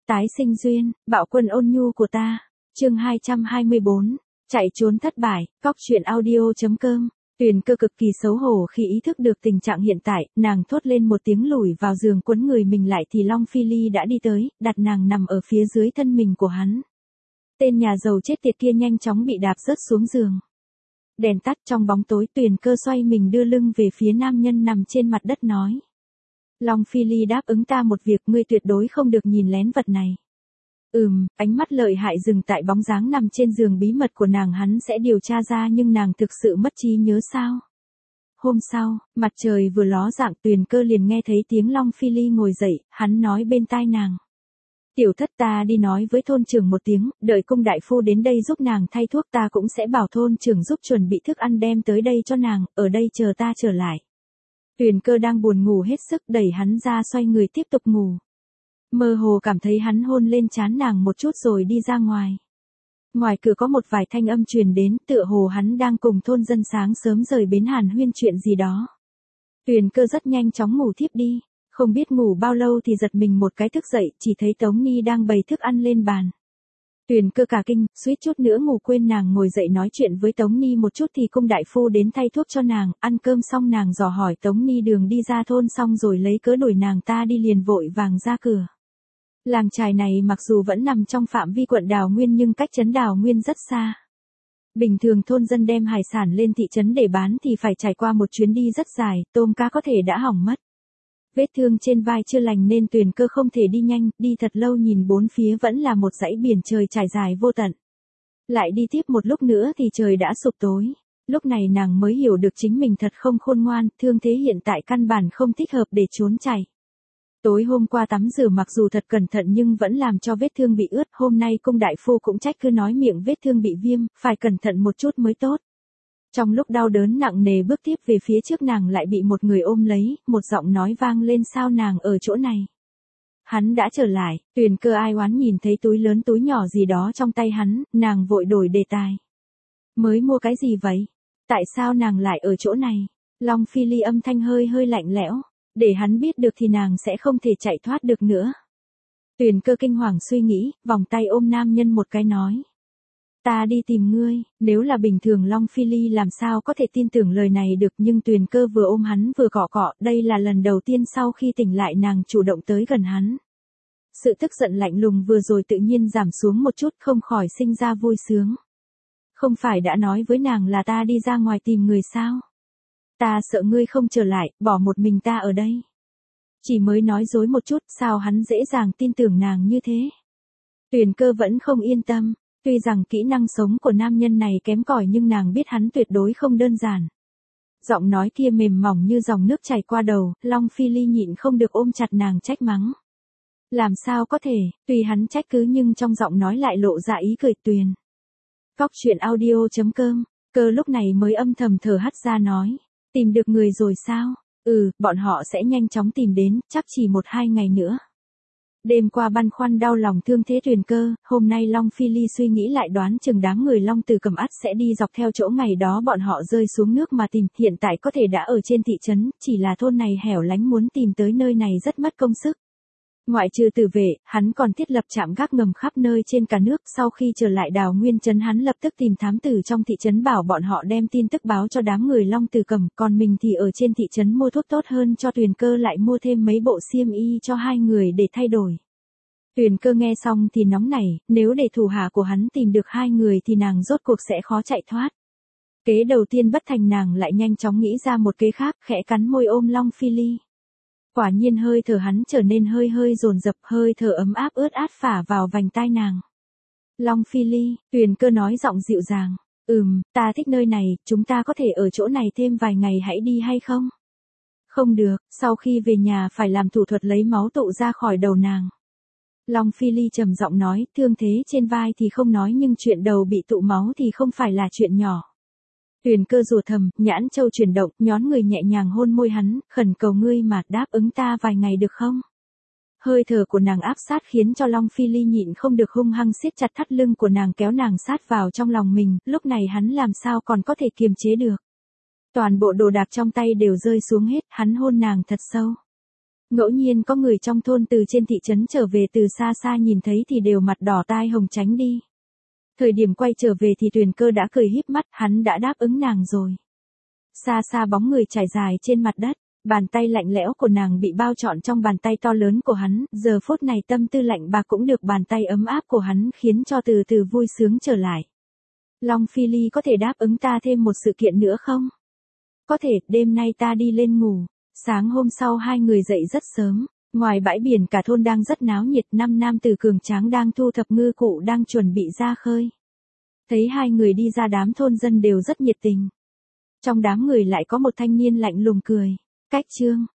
Tái sinh duyên, bạo quân ôn nhu của ta. Chương 224, chạy trốn thất bại, Cóc truyện audio.com. Tuyền Cơ cực kỳ xấu hổ khi ý thức được tình trạng hiện tại, nàng thốt lên một tiếng lủi vào giường quấn người mình lại thì Long Phi Ly đã đi tới, đặt nàng nằm ở phía dưới thân mình của hắn. Tên nhà giàu chết tiệt kia nhanh chóng bị đạp rớt xuống giường. Đèn tắt trong bóng tối, Tuyền Cơ xoay mình đưa lưng về phía nam nhân nằm trên mặt đất nói. Long Phi Ly đáp ứng ta một việc, ngươi tuyệt đối không được nhìn lén vật này. Ánh mắt lợi hại dừng tại bóng dáng nằm trên giường bí mật của nàng, hắn sẽ điều tra ra, nhưng nàng thực sự mất trí nhớ sao? Hôm sau, mặt trời vừa ló dạng, Tuyền Cơ liền nghe thấy tiếng Long Phi Ly ngồi dậy, hắn nói bên tai nàng. Tiểu thất, ta đi nói với thôn trưởng một tiếng, đợi cung đại phu đến đây giúp nàng thay thuốc, ta cũng sẽ bảo thôn trưởng giúp chuẩn bị thức ăn đem tới đây cho nàng, ở đây chờ ta trở lại. Tuyền Cơ đang buồn ngủ hết sức, đẩy hắn ra xoay người tiếp tục ngủ. Mơ hồ cảm thấy hắn hôn lên trán nàng một chút rồi đi ra ngoài. Ngoài cửa có một vài thanh âm truyền đến, tựa hồ hắn đang cùng thôn dân sáng sớm rời bến hàn huyên chuyện gì đó. Tuyền Cơ rất nhanh chóng ngủ thiếp đi, không biết ngủ bao lâu thì giật mình một cái thức dậy, chỉ thấy Tống Ni đang bày thức ăn lên bàn. Tuyền Cơ cả kinh, suýt chút nữa ngủ quên, nàng ngồi dậy nói chuyện với Tống Ni một chút thì cung đại phu đến thay thuốc cho nàng, ăn cơm xong nàng dò hỏi Tống Ni đường đi ra thôn xong rồi lấy cớ đuổi nàng ta đi, liền vội vàng ra cửa. Làng chài này mặc dù vẫn nằm trong phạm vi quận Đào Nguyên nhưng cách trấn Đào Nguyên rất xa. Bình thường thôn dân đem hải sản lên thị trấn để bán thì phải trải qua một chuyến đi rất dài, tôm cá có thể đã hỏng mất. Vết thương trên vai chưa lành nên Tuyền Cơ không thể đi nhanh, đi thật lâu nhìn bốn phía vẫn là một dãy biển trời trải dài vô tận. Lại đi tiếp một lúc nữa thì trời đã sụp tối. Lúc này nàng mới hiểu được chính mình thật không khôn ngoan, thương thế hiện tại căn bản không thích hợp để trốn chạy. Tối hôm qua tắm rửa mặc dù thật cẩn thận nhưng vẫn làm cho vết thương bị ướt, hôm nay cung đại phu cũng trách cứ nói miệng vết thương bị viêm, phải cẩn thận một chút mới tốt. Trong lúc đau đớn nặng nề bước tiếp về phía trước, nàng lại bị một người ôm lấy, một giọng nói vang lên, sao nàng ở chỗ này? Hắn đã trở lại. Tuyền Cơ ai oán nhìn thấy túi lớn túi nhỏ gì đó trong tay hắn, nàng vội đổi đề tài. Mới mua cái gì vậy? Tại sao nàng lại ở chỗ này? Long Phi Ly âm thanh hơi hơi lạnh lẽo. Để hắn biết được thì nàng sẽ không thể chạy thoát được nữa. Tuyền Cơ kinh hoàng suy nghĩ, vòng tay ôm nam nhân một cái nói. Ta đi tìm ngươi. Nếu là bình thường Long Phi Ly làm sao có thể tin tưởng lời này được, nhưng Tuyền Cơ vừa ôm hắn vừa cọ cọ, đây là lần đầu tiên sau khi tỉnh lại nàng chủ động tới gần hắn. Sự tức giận lạnh lùng vừa rồi tự nhiên giảm xuống một chút, không khỏi sinh ra vui sướng. Không phải đã nói với nàng là ta đi ra ngoài tìm người sao? Ta sợ ngươi không trở lại, bỏ một mình ta ở đây. Chỉ mới nói dối một chút, sao hắn dễ dàng tin tưởng nàng như thế? Tuyền Cơ vẫn không yên tâm, tuy rằng kỹ năng sống của nam nhân này kém cỏi nhưng nàng biết hắn tuyệt đối không đơn giản. Giọng nói kia mềm mỏng như dòng nước chảy qua đầu, Long Phi Ly nhịn không được ôm chặt nàng trách mắng. Làm sao có thể, tuy hắn trách cứ nhưng trong giọng nói lại lộ ra ý cười. Tuyền. Cóc truyện audio.com. Cơ lúc này mới âm thầm thở hắt ra nói. Tìm được người rồi sao? Bọn họ sẽ nhanh chóng tìm đến, chắc chỉ 1-2 ngày nữa. Đêm qua băn khoăn đau lòng thương thế Tuyền Cơ, hôm nay Long Phi Ly suy nghĩ lại đoán chừng đám người Long Từ Cầm ắt sẽ đi dọc theo chỗ ngày đó bọn họ rơi xuống nước mà tìm, hiện tại có thể đã ở trên thị trấn, chỉ là thôn này hẻo lánh, muốn tìm tới nơi này rất mất công sức. Ngoại trừ Tử Vệ, hắn còn thiết lập trạm gác ngầm khắp nơi trên cả nước, sau khi trở lại Đào Nguyên trấn hắn lập tức tìm thám tử trong thị trấn bảo bọn họ đem tin tức báo cho đám người Long Từ Cầm, còn mình thì ở trên thị trấn mua thuốc tốt hơn cho Tuyền Cơ, lại mua thêm mấy bộ xiêm y cho hai người để thay đổi. Tuyền Cơ nghe xong thì nóng nảy, nếu để thủ hạ của hắn tìm được hai người thì nàng rốt cuộc sẽ khó chạy thoát. Kế đầu tiên bất thành, nàng lại nhanh chóng nghĩ ra một kế khác, khẽ cắn môi ôm Long Phi Ly. Quả nhiên hơi thở hắn trở nên hơi hơi dồn dập, hơi thở ấm áp ướt át phả vào vành tai nàng. Long Phi Ly, Tuyền Cơ nói giọng dịu dàng. Ta thích nơi này, chúng ta có thể ở chỗ này thêm vài ngày, hãy đi hay không? Không được, sau khi về nhà phải làm thủ thuật lấy máu tụ ra khỏi đầu nàng. Long Phi Ly trầm giọng nói, thương thế trên vai thì không nói nhưng chuyện đầu bị tụ máu thì không phải là chuyện nhỏ. Tuyền Cơ rủa thầm, nhãn châu chuyển động, nhón người nhẹ nhàng hôn môi hắn, khẩn cầu ngươi mà đáp ứng ta vài ngày được không? Hơi thở của nàng áp sát khiến cho Long Phi Ly nhịn không được hung hăng siết chặt thắt lưng của nàng, kéo nàng sát vào trong lòng mình, lúc này hắn làm sao còn có thể kiềm chế được. Toàn bộ đồ đạc trong tay đều rơi xuống hết, hắn hôn nàng thật sâu. Ngẫu nhiên có người trong thôn từ trên thị trấn trở về từ xa xa nhìn thấy thì đều mặt đỏ tai hồng tránh đi. Thời điểm quay trở về thì Tuyền Cơ đã cười híp mắt, hắn đã đáp ứng nàng rồi. Xa xa bóng người trải dài trên mặt đất, bàn tay lạnh lẽo của nàng bị bao trọn trong bàn tay to lớn của hắn, giờ phút này tâm tư lạnh bạc cũng được bàn tay ấm áp của hắn khiến cho từ từ vui sướng trở lại. Long Phi Ly có thể đáp ứng ta thêm một sự kiện nữa không? Có thể, đêm nay ta đi lên ngủ. Sáng hôm sau hai người dậy rất sớm, ngoài bãi biển cả thôn đang rất náo nhiệt, 5 nam tử cường tráng đang thu thập ngư cụ đang chuẩn bị ra khơi. Thấy hai người đi ra đám thôn dân đều rất nhiệt tình. Trong đám người lại có một thanh niên lạnh lùng cười. Cách Trương,